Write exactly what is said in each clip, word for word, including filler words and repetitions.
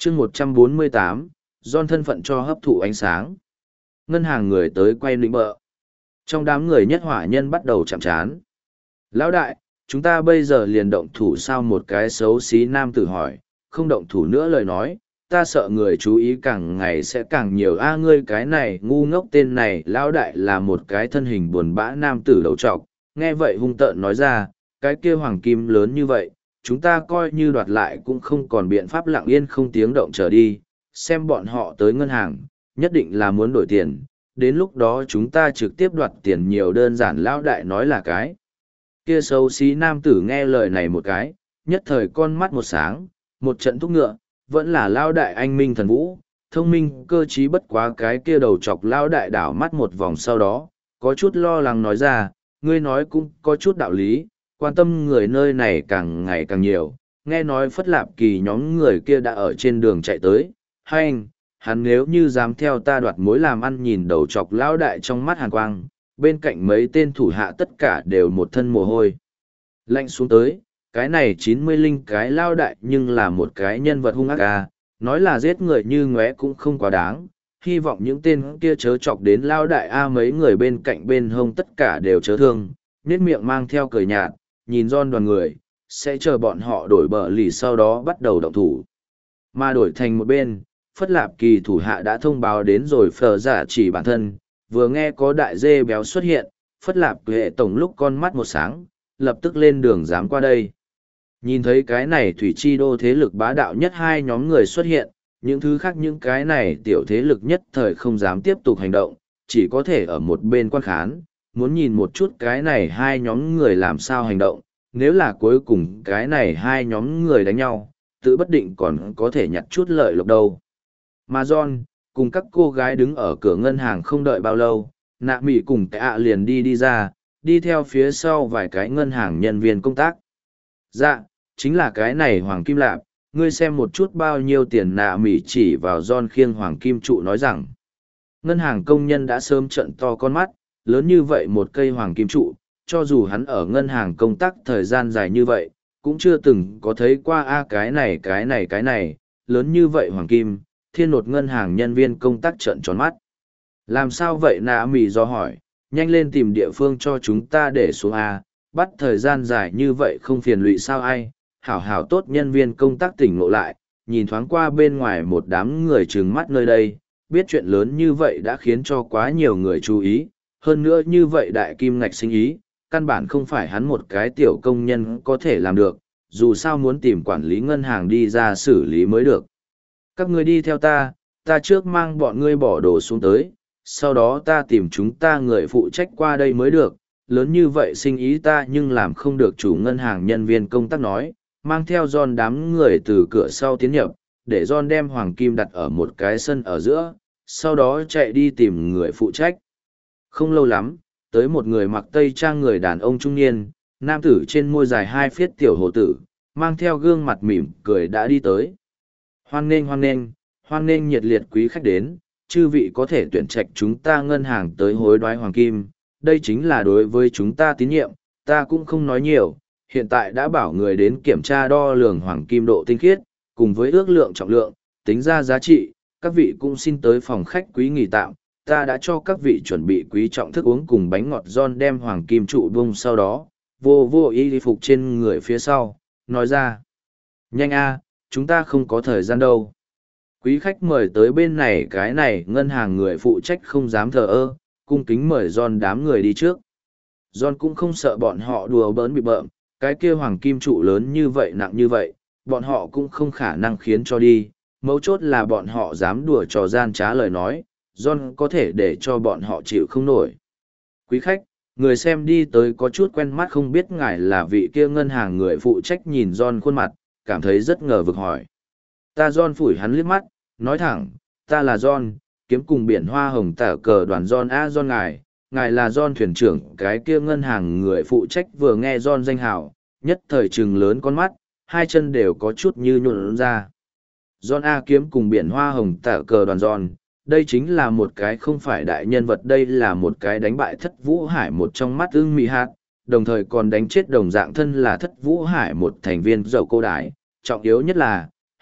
chương một trăm bốn mươi tám, John thân phận cho hấp thụ ánh sáng. Ngân hàng người tới quay lĩnh bợ. Trong đám người nhất hỏa nhân bắt đầu chạm chán. Lão đại, chúng ta bây giờ liền động thủ sao? Một cái xấu xí nam tử hỏi, không động thủ nữa lời nói, ta sợ người chú ý càng ngày sẽ càng nhiều. A ngươi cái này ngu ngốc tên này. Lão đại là một cái thân hình buồn bã nam tử đầu trọc, nghe vậy hung tợn nói ra, cái kia hoàng kim lớn như vậy, chúng ta coi như đoạt lại cũng không còn biện pháp lặng yên không tiếng động trở đi, xem bọn họ tới ngân hàng, nhất định là muốn đổi tiền, đến lúc đó chúng ta trực tiếp đoạt tiền nhiều đơn giản. Lão đại nói là cái kia xấu xí nam tử nghe lời này một cái, nhất thời con mắt một sáng, một trận thúc ngựa, vẫn là Lão đại anh minh thần vũ, thông minh cơ trí bất quá. Cái kia đầu chọc Lão đại đảo mắt một vòng sau đó, có chút lo lắng nói ra, ngươi nói cũng có chút đạo lý, quan tâm người nơi này càng ngày càng nhiều, nghe nói Phất Lạp Kỳ nhóm người kia đã ở trên đường chạy tới, hay anh, hắn nếu như dám theo ta đoạt mối làm ăn. Nhìn đầu chọc Lão đại trong mắt hàn quang, bên cạnh mấy tên thủ hạ tất cả đều một thân mồ hôi lạnh xuống tới. Cái này chín mươi linh cái Lão đại nhưng là một cái nhân vật hung ác à, nói là giết người như ngóe cũng không quá đáng, hy vọng những tên kia chớ chọc đến Lão đại a. Mấy người bên cạnh bên hông tất cả đều chớ thương, nét miệng mang theo cười nhạt, nhìn John đoàn người, sẽ chờ bọn họ đổi bờ lì sau đó bắt đầu động thủ. Mà đổi thành một bên, Phất Lạp Kỳ thủ hạ đã thông báo đến rồi phở giả chỉ bản thân, vừa nghe có đại dê béo xuất hiện, Phất Lạp hệ tổng lúc con mắt một sáng, lập tức lên đường dám qua đây. Nhìn thấy cái này thủy chi đô thế lực bá đạo nhất hai nhóm người xuất hiện, những thứ khác những cái này tiểu thế lực nhất thời không dám tiếp tục hành động, chỉ có thể ở một bên quan khán, muốn nhìn một chút cái này hai nhóm người làm sao hành động, nếu là cuối cùng cái này hai nhóm người đánh nhau, tự bất định còn có thể nhặt chút lợi lộc đâu. Mà John, cùng các cô gái đứng ở cửa ngân hàng không đợi bao lâu, nạ mị cùng cái ạ liền đi đi ra, đi theo phía sau vài cái ngân hàng nhân viên công tác. Dạ, chính là cái này Hoàng Kim Lạp, ngươi xem một chút bao nhiêu tiền. Nạ mị chỉ vào John khiêng Hoàng Kim trụ nói rằng, ngân hàng công nhân đã sớm trận to con mắt, lớn như vậy một cây Hoàng Kim trụ, cho dù hắn ở ngân hàng công tác thời gian dài như vậy, cũng chưa từng có thấy qua a. Cái này cái này cái này, lớn như vậy Hoàng Kim, thiên nột ngân hàng nhân viên công tác trợn tròn mắt. Làm sao vậy? Nạ mì do hỏi, nhanh lên tìm địa phương cho chúng ta để xuống a, bắt thời gian dài như vậy không phiền lụy sao? Ai hảo hảo tốt nhân viên công tác tỉnh ngộ lại, nhìn thoáng qua bên ngoài một đám người trừng mắt nơi đây, biết chuyện lớn như vậy đã khiến cho quá nhiều người chú ý, hơn nữa như vậy đại kim ngạch sinh ý, căn bản không phải hắn một cái tiểu công nhân có thể làm được, dù sao muốn tìm quản lý ngân hàng đi ra xử lý mới được. Các ngươi đi theo ta, ta trước mang bọn ngươi bỏ đồ xuống tới, sau đó ta tìm chúng ta người phụ trách qua đây mới được, lớn như vậy sinh ý ta nhưng làm không được. Chủ ngân hàng nhân viên công tác nói, mang theo John đám người từ cửa sau tiến nhập, để John đem hoàng kim đặt ở một cái sân ở giữa, sau đó chạy đi tìm người phụ trách. Không lâu lắm, tới một người mặc tây trang người đàn ông trung niên, nam tử trên môi dài hai phiết tiểu hồ tử, mang theo gương mặt mỉm cười đã đi tới. Hoan nghênh hoan nghênh, hoan nghênh nhiệt liệt quý khách đến, chư vị có thể tuyển trạch chúng ta ngân hàng tới hối đoái hoàng kim, đây chính là đối với chúng ta tín nhiệm, ta cũng không nói nhiều, hiện tại đã bảo người đến kiểm tra đo lường hoàng kim độ tinh khiết, cùng với ước lượng trọng lượng, tính ra giá trị, các vị cũng xin tới phòng khách quý nghỉ tạm, ta đã cho các vị chuẩn bị quý trọng thức uống cùng bánh ngọt. John đem hoàng kim trụ bung sau đó, vô vô y phục trên người phía sau, nói ra. Nhanh a, chúng ta không có thời gian đâu. Quý khách mời tới bên này. Cái này ngân hàng người phụ trách không dám thờ ơ, cung kính mời John đám người đi trước. John cũng không sợ bọn họ đùa bỡn bị bợm, cái kia hoàng kim trụ lớn như vậy nặng như vậy, bọn họ cũng không khả năng khiến cho đi, mấu chốt là bọn họ dám đùa trò gian trá lời nói, John có thể để cho bọn họ chịu không nổi. Quý khách, người xem đi tới có chút quen mắt, không biết ngài là vị kia ngân hàng người phụ trách. Nhìn John khuôn mặt, cảm thấy rất ngờ vực hỏi. Ta John phủi hắn liếc mắt, nói thẳng, ta là John, kiếm cùng biển hoa hồng tả cờ đoàn John a. John ngài, ngài là John thuyền trưởng. Cái kia ngân hàng người phụ trách vừa nghe John danh hào, nhất thời trừng lớn con mắt, hai chân đều có chút như nhuộn ra. John a. kiếm cùng biển hoa hồng tả cờ đoàn John, đây chính là một cái không phải đại nhân vật, đây là một cái đánh bại Thất Vũ Hải một trong mắt ưng mị hạt, đồng thời còn đánh chết đồng dạng thân là Thất Vũ Hải một thành viên dầu cô đái. Trọng yếu nhất là,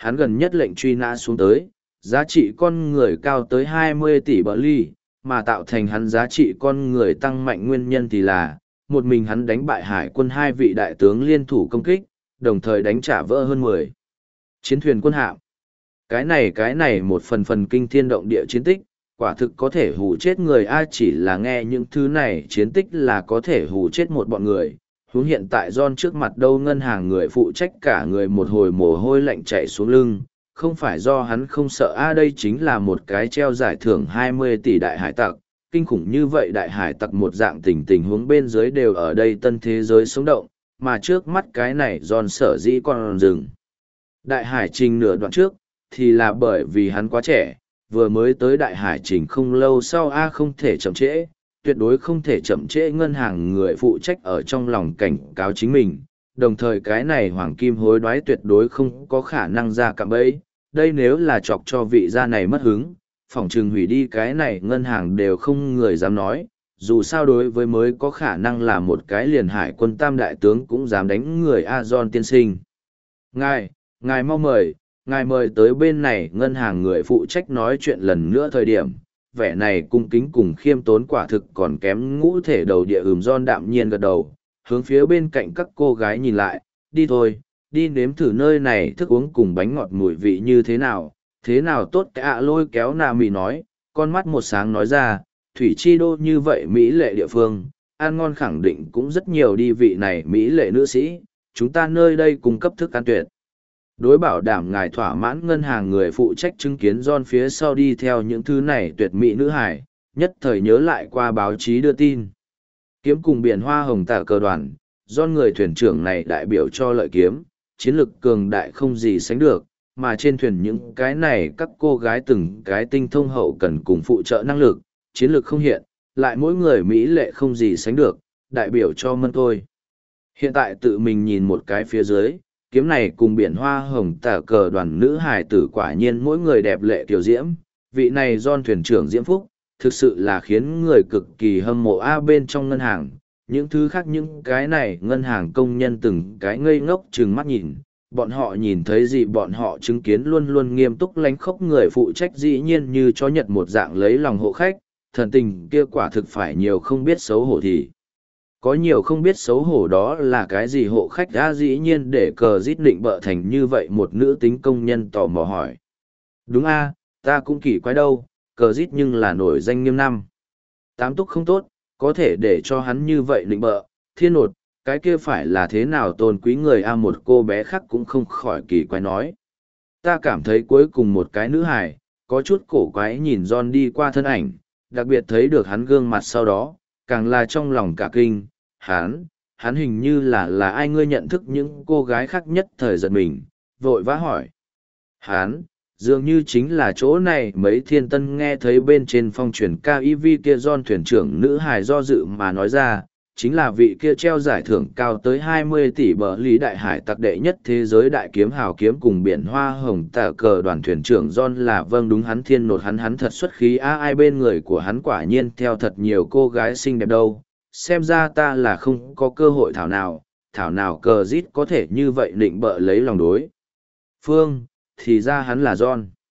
hắn gần nhất lệnh truy nã xuống tới, giá trị con người cao tới hai mươi tỷ bờ ly, mà tạo thành hắn giá trị con người tăng mạnh nguyên nhân thì là, một mình hắn đánh bại hải quân hai vị đại tướng liên thủ công kích, đồng thời đánh trả vỡ hơn mười chiến thuyền quân hạm. Cái này cái này một phần phần kinh thiên động địa chiến tích, quả thực có thể hù chết người a, chỉ là nghe những thứ này chiến tích là có thể hù chết một bọn người. Huống hiện tại John trước mặt đâu ngân hàng người phụ trách cả người một hồi mồ hôi lạnh chạy xuống lưng, không phải do hắn không sợ a, đây chính là một cái treo giải thưởng hai mươi tỷ đại hải tặc, kinh khủng như vậy đại hải tặc một dạng tình tình huống bên dưới đều ở đây tân thế giới sống động, mà trước mắt cái này John sở dĩ còn dừng. Đại hải trình nửa đoạn trước, thì là bởi vì hắn quá trẻ, vừa mới tới đại hải trình không lâu sau a không thể chậm trễ, tuyệt đối không thể chậm trễ ngân hàng người phụ trách ở trong lòng cảnh cáo chính mình, đồng thời cái này hoàng kim hối đoái tuyệt đối không có khả năng ra cạm bẫy, đây nếu là chọc cho vị gia này mất hứng, phỏng chừng hủy đi cái này ngân hàng đều không người dám nói, dù sao đối với mới có khả năng là một cái liền hải quân tam đại tướng cũng dám đánh người A John tiên sinh. Ngài, ngài mau mời, ngài mời tới bên này ngân hàng người phụ trách nói chuyện lần nữa thời điểm, vẻ này cung kính cùng khiêm tốn quả thực còn kém ngũ thể đầu địa ừm John đạm nhiên gật đầu, hướng phía bên cạnh các cô gái nhìn lại, đi thôi, đi nếm thử nơi này thức uống cùng bánh ngọt mùi vị như thế nào, thế nào tốt cả lôi kéo nà mì nói, con mắt một sáng nói ra, thủy chi đô như vậy Mỹ lệ địa phương, ăn ngon khẳng định cũng rất nhiều đi vị này Mỹ lệ nữ sĩ, chúng ta nơi đây cung cấp thức ăn tuyệt. Đối bảo đảm ngài thỏa mãn ngân hàng người phụ trách chứng kiến John phía sau đi theo những thứ này tuyệt mỹ nữ hải, nhất thời nhớ lại qua báo chí đưa tin. Kiếm cùng biển hoa hồng tả cờ đoàn, John người thuyền trưởng này đại biểu cho lợi kiếm, chiến lực cường đại không gì sánh được, mà trên thuyền những cái này các cô gái từng cái tinh thông hậu cần cùng phụ trợ năng lực, chiến lược không hiện, lại mỗi người Mỹ lệ không gì sánh được, đại biểu cho mân tôi. Hiện tại tự mình nhìn một cái phía dưới, kiếm này cùng biển hoa hồng tả cờ đoàn nữ hài tử quả nhiên mỗi người đẹp lệ tiểu diễm, vị này John thuyền trưởng Diễm Phúc, thực sự là khiến người cực kỳ hâm mộ a bên trong ngân hàng. Những thứ khác những cái này ngân hàng công nhân từng cái ngây ngốc trừng mắt nhìn, bọn họ nhìn thấy gì bọn họ chứng kiến luôn luôn nghiêm túc lánh khóc người phụ trách dĩ nhiên như chó nhật một dạng lấy lòng hộ khách, thần tình kia quả thực phải nhiều không biết xấu hổ thì. Có nhiều không biết xấu hổ đó là cái gì hộ khách đã dĩ nhiên để cờ rít định bợ thành như vậy một nữ tính công nhân tò mò hỏi. Đúng a, ta cũng kỳ quái đâu, cờ rít nhưng là nổi danh nghiêm năm. Tám túc không tốt, có thể để cho hắn như vậy định bợ, thiên nột, cái kia phải là thế nào tôn quý người a một cô bé khác cũng không khỏi kỳ quái nói. Ta cảm thấy cuối cùng một cái nữ hài, có chút cổ quái nhìn John đi qua thân ảnh, đặc biệt thấy được hắn gương mặt sau đó, càng là trong lòng cả kinh, hắn, hắn hình như là là ai ngươi nhận thức những cô gái khác nhất thời giật mình, vội vã hỏi. Hắn, dường như chính là chỗ này mấy thiên tân nghe thấy bên trên phong truyền ca i vê kia John thuyền trưởng nữ hài do dự mà nói ra, chính là vị kia treo giải thưởng cao tới hai mươi tỷ bờ lý đại hải tặc đệ nhất thế giới đại kiếm hào kiếm cùng biển hoa hồng tả cờ đoàn thuyền trưởng John là vâng đúng hắn thiên nột hắn hắn thật xuất khí a ai bên người của hắn quả nhiên theo thật nhiều cô gái xinh đẹp đâu, xem ra ta là không có cơ hội thảo nào, thảo nào cờ rít có thể như vậy định bợ lấy lòng đối. Phương, thì ra hắn là John.